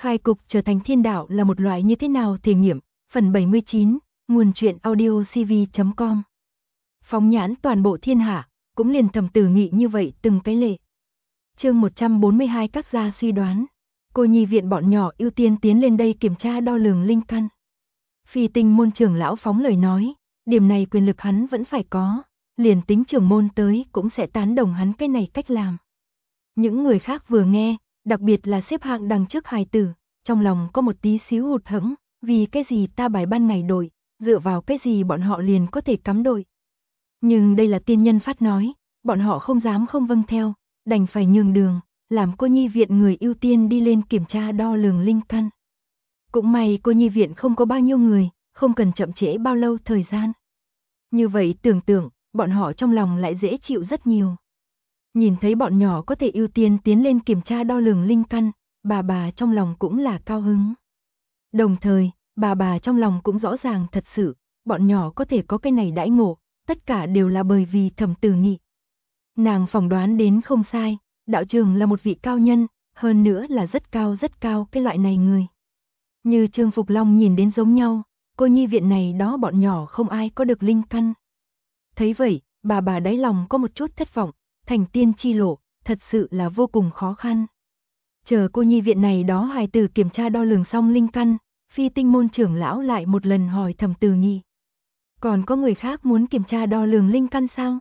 Khai cục trở thành thiên đạo là một loại như thế nào thể nghiệm, phần 79, nguồn truyện audio cv.com. Phóng nhãn toàn bộ thiên hạ, cũng liền Thẩm Tử Nghị như vậy từng cái lệ. Chương 142 các gia suy đoán, cô nhi viện bọn nhỏ ưu tiên tiến lên đây kiểm tra đo lường linh căn. Phi Tinh môn trưởng lão phóng lời nói, điểm này quyền lực hắn vẫn phải có, liền tính trưởng môn tới cũng sẽ tán đồng hắn cái này cách làm. Những người khác vừa nghe, đặc biệt là xếp hạng đằng trước hài tử, trong lòng có một tí xíu hụt hẫng, vì cái gì ta bài ban ngày đội, dựa vào cái gì bọn họ liền có thể cắm đội. Nhưng đây là tiên nhân phát nói, bọn họ không dám không vâng theo, đành phải nhường đường, làm cô nhi viện người ưu tiên đi lên kiểm tra đo lường linh căn. Cũng may cô nhi viện không có bao nhiêu người, không cần chậm trễ bao lâu thời gian. Như vậy tưởng tượng, bọn họ trong lòng lại dễ chịu rất nhiều. Nhìn thấy bọn nhỏ có thể ưu tiên tiến lên kiểm tra đo lường linh căn, bà trong lòng cũng là cao hứng. Đồng thời, bà trong lòng cũng rõ ràng thật sự, bọn nhỏ có thể có cái này đãi ngộ, tất cả đều là bởi vì Thẩm Tử Nghị. Nàng phỏng đoán đến không sai, đạo trường là một vị cao nhân, hơn nữa là rất cao cái loại này người. Như Trương Phục Long nhìn đến giống nhau, cô nhi viện này đó bọn nhỏ không ai có được linh căn. Thấy vậy, bà đáy lòng có một chút thất vọng, thành tiên chi lộ, thật sự là vô cùng khó khăn. Chờ cô nhi viện này đó hài tử kiểm tra đo lường xong linh căn, Phi Tinh môn trưởng lão lại một lần hỏi Thẩm Tử Nghị. Còn có người khác muốn kiểm tra đo lường linh căn sao?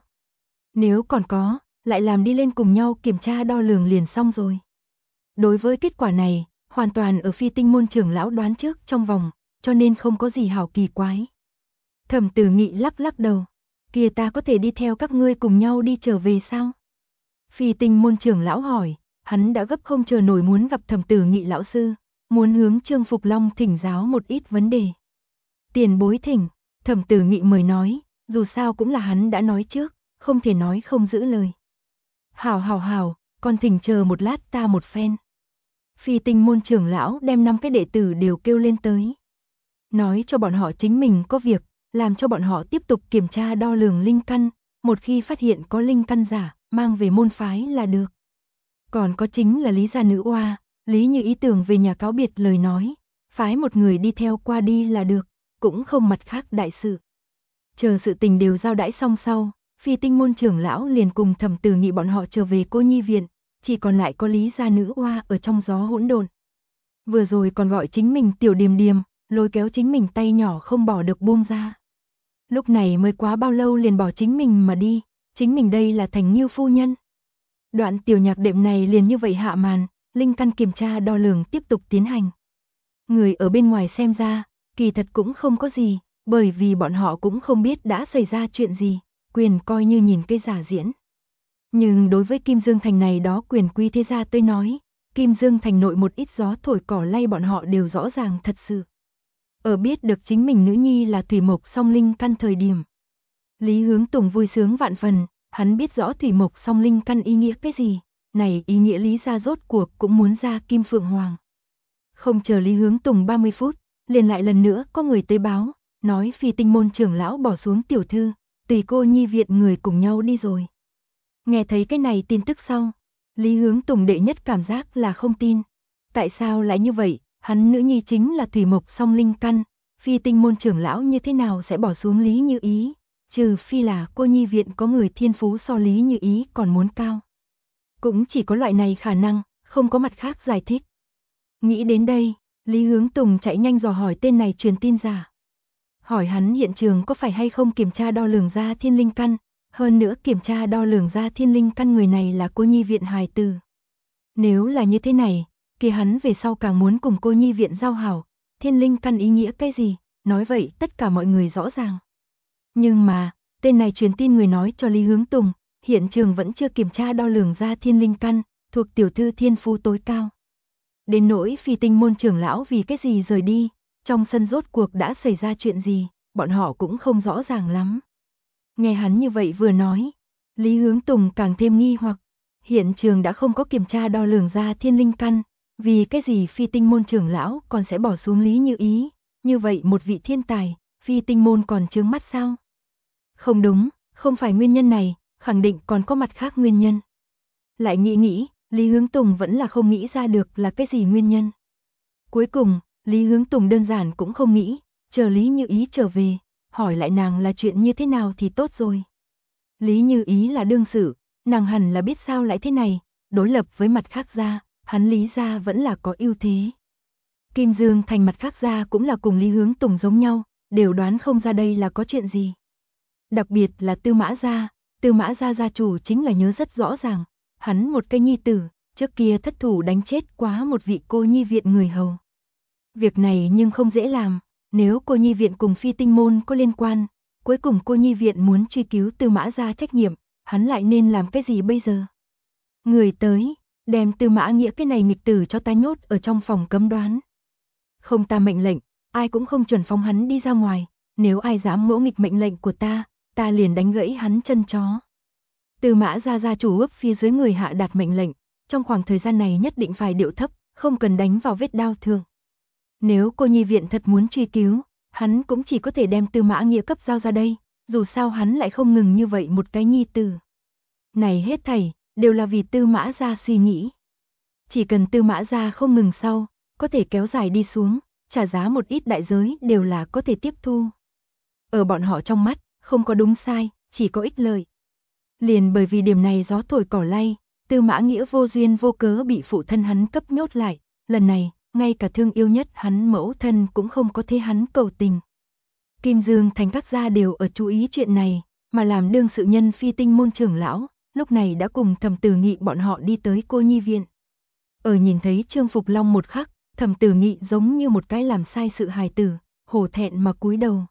Nếu còn có, lại làm đi lên cùng nhau kiểm tra đo lường liền xong rồi. Đối với kết quả này, hoàn toàn ở Phi Tinh môn trưởng lão đoán trước trong vòng, cho nên không có gì hảo kỳ quái. Thẩm Tử Nghị lắc đầu, kia ta có thể đi theo các ngươi cùng nhau đi trở về sao? Phi Tinh môn trưởng lão hỏi, hắn đã gấp không chờ nổi muốn gặp Thẩm Tử Nghị lão sư, muốn hướng Trương Phục Long thỉnh giáo một ít vấn đề. Tiền bối thỉnh, Thẩm Tử Nghị mời nói, dù sao cũng là hắn đã nói trước, không thể nói không giữ lời. Hảo, con thỉnh chờ một lát ta một phen. Phi Tinh môn trưởng lão đem 5 cái đệ tử đều kêu lên tới. Nói cho bọn họ chính mình có việc, làm cho bọn họ tiếp tục kiểm tra đo lường linh căn, một khi phát hiện có linh căn giả, mang về môn phái là được. Còn có chính là Lý gia nữ oa, Lý Như ý tưởng về nhà cáo biệt lời nói, phái một người đi theo qua đi là được, cũng không mặt khác đại sự. Chờ sự tình đều giao đãi xong sau, Phi Tinh môn trưởng lão liền cùng Thẩm Tử Nghị bọn họ trở về cô nhi viện, chỉ còn lại có Lý gia nữ oa ở trong gió hỗn độn. Vừa rồi còn gọi chính mình tiểu Điềm, lôi kéo chính mình tay nhỏ không bỏ được buông ra. Lúc này mới quá bao lâu liền bỏ chính mình mà đi, chính mình đây là thành Ngưu phu nhân. Đoạn tiểu nhạc đệm này liền như vậy hạ màn, linh căn kiểm tra đo lường tiếp tục tiến hành. Người ở bên ngoài xem ra, kỳ thật cũng không có gì, bởi vì bọn họ cũng không biết đã xảy ra chuyện gì, quyền coi như nhìn cái giả diễn. Nhưng đối với Kim Dương Thành này đó quyền quý thế gia tôi nói, Kim Dương Thành nội một ít gió thổi cỏ lay bọn họ đều rõ ràng thật sự. Ở biết được chính mình nữ nhi là thủy mộc song linh căn thời điểm. Lý Hướng Tùng vui sướng vạn phần, hắn biết rõ thủy mộc song linh căn ý nghĩa cái gì, này ý nghĩa Lý gia rốt cuộc cũng muốn ra Kim Phượng Hoàng. Không chờ Lý Hướng Tùng 30 phút, liền lại lần nữa có người tới báo, nói Phi Tinh môn trưởng lão bỏ xuống tiểu thư, tùy cô nhi viện người cùng nhau đi rồi. Nghe thấy cái này tin tức sau, Lý Hướng Tùng đệ nhất cảm giác là không tin. Tại sao lại như vậy, hắn nữ nhi chính là thủy mộc song linh căn, Phi Tinh môn trưởng lão như thế nào sẽ bỏ xuống Lý Như Ý, trừ phi là cô nhi viện có người thiên phú so Lý Như Ý còn muốn cao. Cũng chỉ có loại này khả năng, không có mặt khác giải thích. Nghĩ đến đây, Lý Hướng Tùng chạy nhanh dò hỏi tên này truyền tin giả. Hỏi hắn hiện trường có phải hay không kiểm tra đo lường ra thiên linh căn, hơn nữa kiểm tra đo lường ra thiên linh căn người này là cô nhi viện hài tử. Nếu là như thế này, kia hắn về sau càng muốn cùng cô nhi viện giao hảo, thiên linh căn ý nghĩa cái gì, nói vậy tất cả mọi người rõ ràng. Nhưng mà, tên này truyền tin người nói cho Lý Hướng Tùng, hiện trường vẫn chưa kiểm tra đo lường ra thiên linh căn, thuộc tiểu thư thiên phú tối cao. Đến nỗi Phi Tinh môn trưởng lão vì cái gì rời đi, trong sân rốt cuộc đã xảy ra chuyện gì, bọn họ cũng không rõ ràng lắm. Nghe hắn như vậy vừa nói, Lý Hướng Tùng càng thêm nghi hoặc, hiện trường đã không có kiểm tra đo lường ra thiên linh căn, vì cái gì Phi Tinh môn trưởng lão còn sẽ bỏ xuống Lý Như Ý, như vậy một vị thiên tài, Phi Tinh môn còn chướng mắt sao? Không đúng, không phải nguyên nhân này, khẳng định còn có mặt khác nguyên nhân. Lại nghĩ, Lý Hướng Tùng vẫn là không nghĩ ra được là cái gì nguyên nhân. Cuối cùng, Lý Hướng Tùng đơn giản cũng không nghĩ, chờ Lý Như Ý trở về, hỏi lại nàng là chuyện như thế nào thì tốt rồi. Lý Như Ý là đương sự, nàng hẳn là biết sao lại thế này, đối lập với mặt khác gia, hắn Lý gia vẫn là có ưu thế. Kim Dương Thành mặt khác gia cũng là cùng Lý Hướng Tùng giống nhau, đều đoán không ra đây là có chuyện gì. Đặc biệt là Tư Mã gia gia chủ chính là nhớ rất rõ ràng, hắn một cái nhi tử, trước kia thất thủ đánh chết quá một vị cô nhi viện người hầu. Việc này nhưng không dễ làm, nếu cô nhi viện cùng Phi Tinh môn có liên quan, cuối cùng cô nhi viện muốn truy cứu Tư Mã gia trách nhiệm, hắn lại nên làm cái gì bây giờ? Người tới, đem Tư Mã Nghĩa cái này nghịch tử cho ta nhốt ở trong phòng cấm đoán. Không ta mệnh lệnh, ai cũng không chuẩn phóng hắn đi ra ngoài, nếu ai dám ngỗ nghịch mệnh lệnh của ta liền đánh gãy hắn chân chó. Tư Mã gia gia chủ ước phía dưới người hạ đạt mệnh lệnh, trong khoảng thời gian này nhất định phải điệu thấp, không cần đánh vào vết đao thương. Nếu cô nhi viện thật muốn truy cứu, hắn cũng chỉ có thể đem Tư Mã Nghĩa cấp giao ra đây, dù sao hắn lại không ngừng như vậy một cái nhi tử. Này hết thảy, đều là vì Tư Mã gia suy nghĩ. Chỉ cần Tư Mã gia không ngừng sau, có thể kéo dài đi xuống, trả giá một ít đại giới đều là có thể tiếp thu. Ở bọn họ trong mắt, không có đúng sai, chỉ có ích lợi. Liền bởi vì điểm này gió thổi cỏ lay, Tư Mã Nghĩa vô duyên vô cớ bị phụ thân hắn cấp nhốt lại, lần này, ngay cả thương yêu nhất hắn mẫu thân cũng không có thế hắn cầu tình. Kim Dương Thành các gia đều ở chú ý chuyện này, mà làm đương sự nhân Phi Tinh môn trưởng lão, lúc này đã cùng Thẩm Tử Nghị bọn họ đi tới cô nhi viện. Ở nhìn thấy Trương Phục Long một khắc, Thẩm Tử Nghị giống như một cái làm sai sự hài tử, hổ thẹn mà cúi đầu.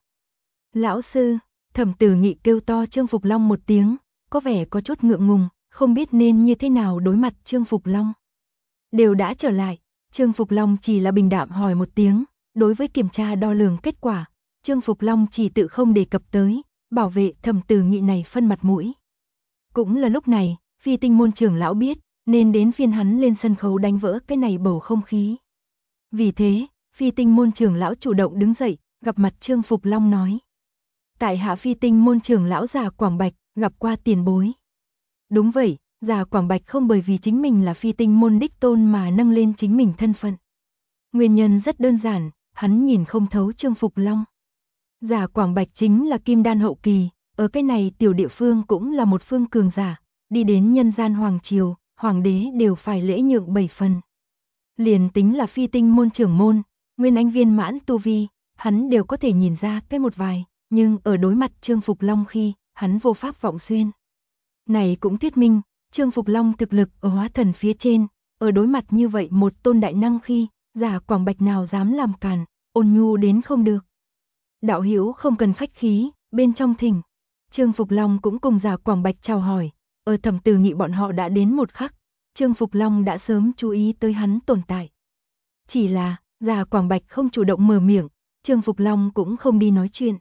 Lão sư, Thẩm Tử Nghị kêu to Trương Phục Long một tiếng, có vẻ có chút ngượng ngùng, không biết nên như thế nào đối mặt Trương Phục Long. Đều đã trở lại, Trương Phục Long chỉ là bình đạm hỏi một tiếng, đối với kiểm tra đo lường kết quả, Trương Phục Long chỉ tự không đề cập tới, bảo vệ Thẩm Tử Nghị này phân mặt mũi. Cũng là lúc này, Phi Tinh môn trưởng lão biết, nên đến phiên hắn lên sân khấu đánh vỡ cái này bầu không khí. Vì thế, Phi Tinh môn trưởng lão chủ động đứng dậy, gặp mặt Trương Phục Long nói. Tại hạ Phi Tinh môn trưởng lão già Quảng Bạch, gặp qua tiền bối. Đúng vậy, già Quảng Bạch không bởi vì chính mình là Phi Tinh môn đích tôn mà nâng lên chính mình thân phận. Nguyên nhân rất đơn giản, hắn nhìn không thấu Trương Phục Long. Già Quảng Bạch chính là kim đan hậu kỳ, ở cái này tiểu địa phương cũng là một phương cường giả, đi đến nhân gian hoàng triều, hoàng đế đều phải lễ nhượng 7 phần. Liền tính là Phi Tinh môn trưởng môn, nguyên anh viên mãn tu vi, hắn đều có thể nhìn ra cái một vài, nhưng ở đối mặt Trương Phục Long khi, hắn vô pháp vọng xuyên. Này cũng thuyết minh, Trương Phục Long thực lực ở hóa thần phía trên, ở đối mặt như vậy một tôn đại năng khi, già Quảng Bạch nào dám làm càn, ôn nhu đến không được. Đạo hữu không cần khách khí, bên trong thỉnh. Trương Phục Long cũng cùng già Quảng Bạch chào hỏi, ở Thẩm Tử Nghị bọn họ đã đến một khắc, Trương Phục Long đã sớm chú ý tới hắn tồn tại. Chỉ là, già Quảng Bạch không chủ động mở miệng, Trương Phục Long cũng không đi nói chuyện.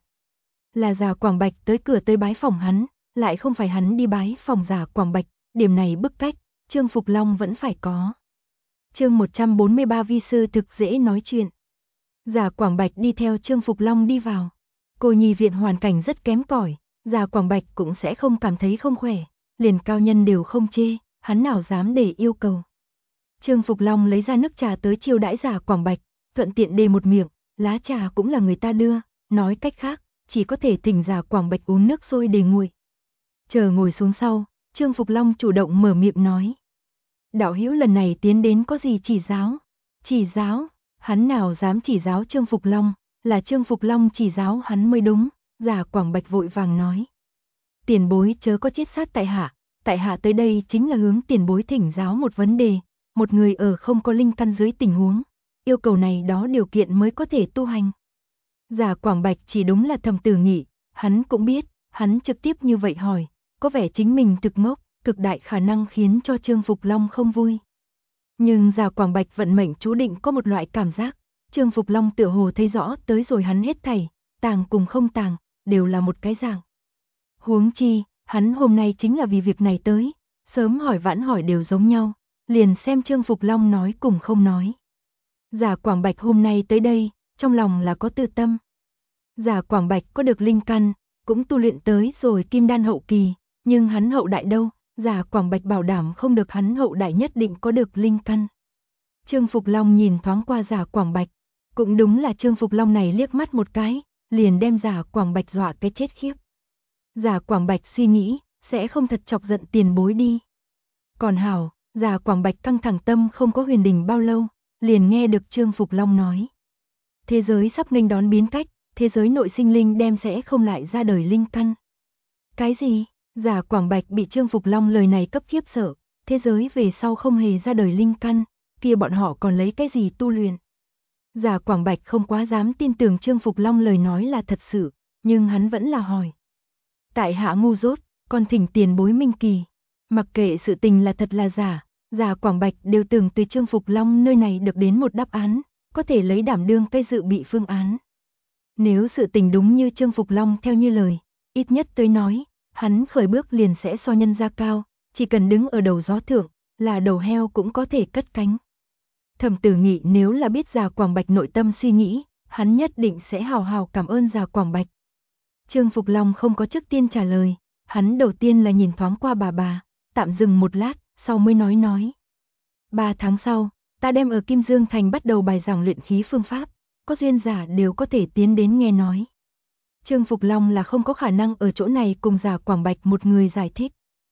Là già Quảng Bạch tới cửa tới bái phòng hắn, lại không phải hắn đi bái phòng già Quảng Bạch, điểm này bức cách, Trương Phục Long vẫn phải có. Chương 143 vi sư thực dễ nói chuyện. Già Quảng Bạch đi theo Trương Phục Long đi vào. Cô nhi viện hoàn cảnh rất kém cỏi, già Quảng Bạch cũng sẽ không cảm thấy không khỏe, liền cao nhân đều không chê, hắn nào dám để yêu cầu. Trương Phục Long lấy ra nước trà tới chiêu đãi già Quảng Bạch, thuận tiện đề một miệng, lá trà cũng là người ta đưa, nói cách khác, chỉ có thể thỉnh già Quảng Bạch uống nước sôi để nguội. Chờ ngồi xuống sau, Trương Phục Long chủ động mở miệng nói. Đạo hữu lần này tiến đến có gì chỉ giáo? Chỉ giáo? Hắn nào dám chỉ giáo Trương Phục Long, là Trương Phục Long chỉ giáo hắn mới đúng, già Quảng Bạch vội vàng nói. Tiền bối chớ có chết sát tại hạ tới đây chính là hướng tiền bối thỉnh giáo một vấn đề, một người ở không có linh căn dưới tình huống, yêu cầu này đó điều kiện mới có thể tu hành. Già Quảng Bạch chỉ đúng là Thẩm Tử Nghị, hắn cũng biết, hắn trực tiếp như vậy hỏi, có vẻ chính mình thực ngốc, cực đại khả năng khiến cho Trương Phục Long không vui. Nhưng già Quảng Bạch vận mệnh chú định có một loại cảm giác, Trương Phục Long tựa hồ thấy rõ tới rồi hắn hết thảy, tàng cùng không tàng, đều là một cái dạng. Huống chi, hắn hôm nay chính là vì việc này tới, sớm hỏi vãn hỏi đều giống nhau, liền xem Trương Phục Long nói cùng không nói. Già Quảng Bạch hôm nay tới đây, trong lòng là có tư tâm. Già Quảng Bạch có được linh căn, cũng tu luyện tới rồi kim đan hậu kỳ, nhưng hắn hậu đại đâu, già Quảng Bạch bảo đảm không được hắn hậu đại nhất định có được linh căn. Trương Phục Long nhìn thoáng qua Giả Quảng Bạch, cũng đúng là Trương Phục Long này liếc mắt một cái, liền đem Giả Quảng Bạch dọa cái chết khiếp. Giả Quảng Bạch suy nghĩ, sẽ không thật chọc giận tiền bối đi. Còn hảo, Giả Quảng Bạch căng thẳng tâm không có huyền đình bao lâu, liền nghe được Trương Phục Long nói. Thế giới sắp nghênh đón biến cách, thế giới nội sinh linh đem sẽ không lại ra đời linh căn. Cái gì? Giả Quảng Bạch bị Trương Phục Long lời này cấp khiếp sợ, thế giới về sau không hề ra đời linh căn, kia bọn họ còn lấy cái gì tu luyện? Giả Quảng Bạch không quá dám tin tưởng Trương Phục Long lời nói là thật sự, nhưng hắn vẫn là hỏi. Tại hạ ngu dốt, còn thỉnh tiền bối minh kỳ. Mặc kệ sự tình là thật là giả, Giả Quảng Bạch đều từng từ Trương Phục Long nơi này được đến một đáp án, có thể lấy đảm đương cái dự bị phương án. Nếu sự tình đúng như Trương Phục Long theo như lời, ít nhất tới nói, hắn khởi bước liền sẽ so nhân ra cao, chỉ cần đứng ở đầu gió thượng, là đầu heo cũng có thể cất cánh. Thẩm Tử Nghị nếu là biết Giả Quảng Bạch nội tâm suy nghĩ, hắn nhất định sẽ hào hào cảm ơn Giả Quảng Bạch. Trương Phục Long không có trước tiên trả lời, hắn đầu tiên là nhìn thoáng qua bà, tạm dừng một lát, sau mới nói. 3 tháng sau, ta đem ở Kim Dương Thành bắt đầu bài giảng luyện khí phương pháp, có duyên giả đều có thể tiến đến nghe nói. Trương Phục Long là không có khả năng ở chỗ này cùng Giả Quảng Bạch một người giải thích.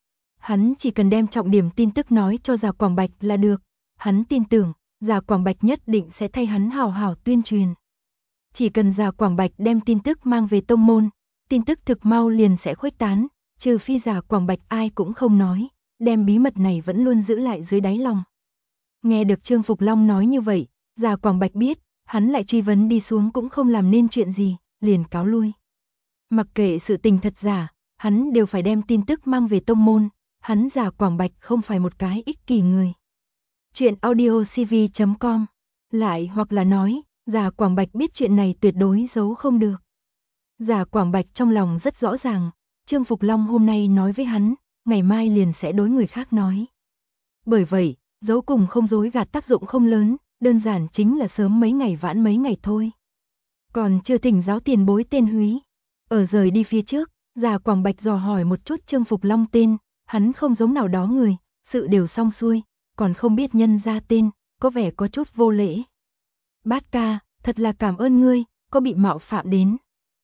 Hắn chỉ cần đem trọng điểm tin tức nói cho Giả Quảng Bạch là được, hắn tin tưởng, Giả Quảng Bạch nhất định sẽ thay hắn hào hào tuyên truyền. Chỉ cần Giả Quảng Bạch đem tin tức mang về tông môn, tin tức thực mau liền sẽ khuếch tán, trừ phi Giả Quảng Bạch ai cũng không nói, đem bí mật này vẫn luôn giữ lại dưới đáy lòng. Nghe được Trương Phục Long nói như vậy, Giả Quảng Bạch biết, hắn lại truy vấn đi xuống cũng không làm nên chuyện gì, liền cáo lui. Mặc kệ sự tình thật giả, hắn đều phải đem tin tức mang về tông môn, hắn Giả Quảng Bạch không phải một cái ích kỷ người. Chuyện audiocv.com. Lại hoặc là nói, Giả Quảng Bạch biết chuyện này tuyệt đối giấu không được. Giả Quảng Bạch trong lòng rất rõ ràng, Trương Phục Long hôm nay nói với hắn, ngày mai liền sẽ đối người khác nói. Bởi vậy, giấu cùng không dối gạt tác dụng không lớn, đơn giản chính là sớm mấy ngày vãn mấy ngày thôi. Còn chưa thỉnh giáo tiền bối tên Húy. Ở rời đi phía trước, Giả Quảng Bạch dò hỏi một chút Trương Phục Long tên, hắn không giống nào đó người, sự đều xong xuôi, còn không biết nhân ra tên, có vẻ có chút vô lễ. Bát ca, thật là cảm ơn ngươi, có bị mạo phạm đến.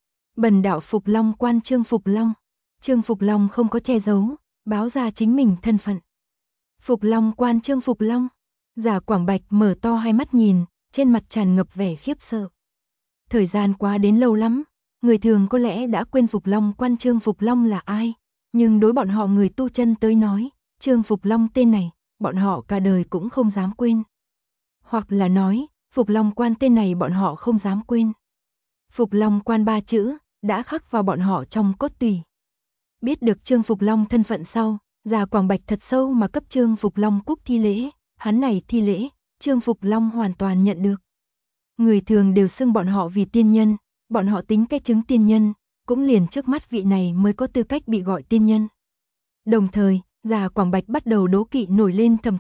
Bần đạo Phục Long quan Trương Phục Long. Trương Phục Long không có che giấu, báo ra chính mình thân phận. Phục Long quan Trương Phục Long. Giả Quảng Bạch mở to hai mắt nhìn, trên mặt tràn ngập vẻ khiếp sợ. Thời gian qua đến lâu lắm, người thường có lẽ đã quên Phục Long quan Trương Phục Long là ai, nhưng đối bọn họ người tu chân tới nói, Trương Phục Long tên này, bọn họ cả đời cũng không dám quên. Hoặc là nói, Phục Long quan tên này bọn họ không dám quên. Phục Long quan 3 chữ, đã khắc vào bọn họ trong cốt tủy. Biết được Trương Phục Long thân phận sau, Giả Quảng Bạch thật sâu mà cấp Trương Phục Long cúc thi lễ, hắn này thi lễ, Trương Phục Long hoàn toàn nhận được. Người thường đều xưng bọn họ vì tiên nhân, bọn họ tính cái chứng tiên nhân, cũng liền trước mắt vị này mới có tư cách bị gọi tiên nhân. Đồng thời, Giả Quảng Bạch bắt đầu đố kỵ nổi lên Thẩm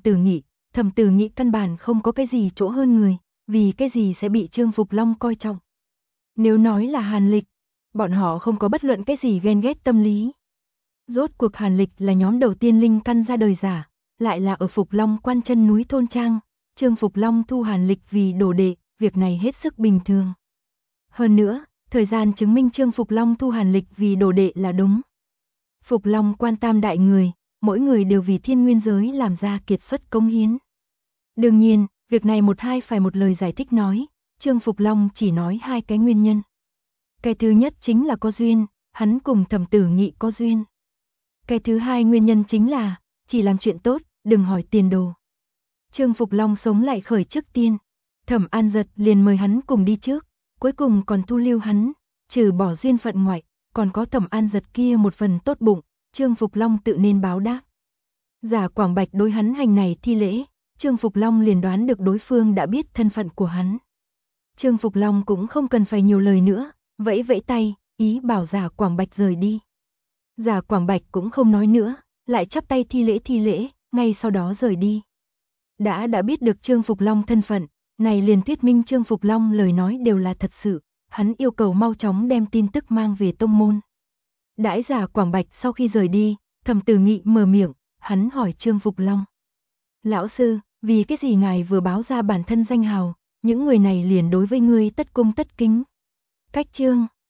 Tử Nghị căn bản không có cái gì chỗ hơn người, vì cái gì sẽ bị Trương Phục Long coi trọng. Nếu nói là Hàn Lịch, bọn họ không có bất luận cái gì ghen ghét tâm lý. Rốt cuộc Hàn Lịch là nhóm đầu tiên linh căn ra đời giả, lại là ở Phục Long quan chân núi thôn trang, Trương Phục Long thu Hàn Lịch vì đồ đệ, việc này hết sức bình thường. Hơn nữa, thời gian chứng minh Trương Phục Long thu Hàn Lịch vì đồ đệ là đúng. Phục Long quan tam đại người, mỗi người đều vì thiên nguyên giới làm ra kiệt xuất công hiến. Đương nhiên, việc này một hai phải một lời giải thích nói, Trương Phục Long chỉ nói hai cái nguyên nhân. Cái thứ nhất chính là có duyên, hắn cùng Thẩm Tử Nghị có duyên. Cái thứ hai nguyên nhân chính là, chỉ làm chuyện tốt, đừng hỏi tiền đồ. Trương Phục Long sống lại khởi trước tiên, Thẩm An Giật liền mời hắn cùng đi trước, cuối cùng còn thu lưu hắn, trừ bỏ duyên phận ngoại, còn có Thẩm An Giật kia một phần tốt bụng, Trương Phục Long tự nên báo đáp. Giả Quảng Bạch đối hắn hành này thi lễ, Trương Phục Long liền đoán được đối phương đã biết thân phận của hắn. Trương Phục Long cũng không cần phải nhiều lời nữa, vẫy vẫy tay, ý bảo Giả Quảng Bạch rời đi. Giả Quảng Bạch cũng không nói nữa, lại chắp tay thi lễ, ngay sau đó rời đi. Đã biết được Trương Phục Long thân phận, này liền thuyết minh Trương Phục Long lời nói đều là thật sự, hắn yêu cầu mau chóng đem tin tức mang về tông môn. Đãi Giả Quảng Bạch sau khi rời đi, Thẩm Tử Nghị mở miệng, hắn hỏi Trương Phục Long. Lão sư, Vì cái gì ngài vừa báo ra bản thân danh hào, những người này liền đối với ngươi tất cung tất kính. Cách chương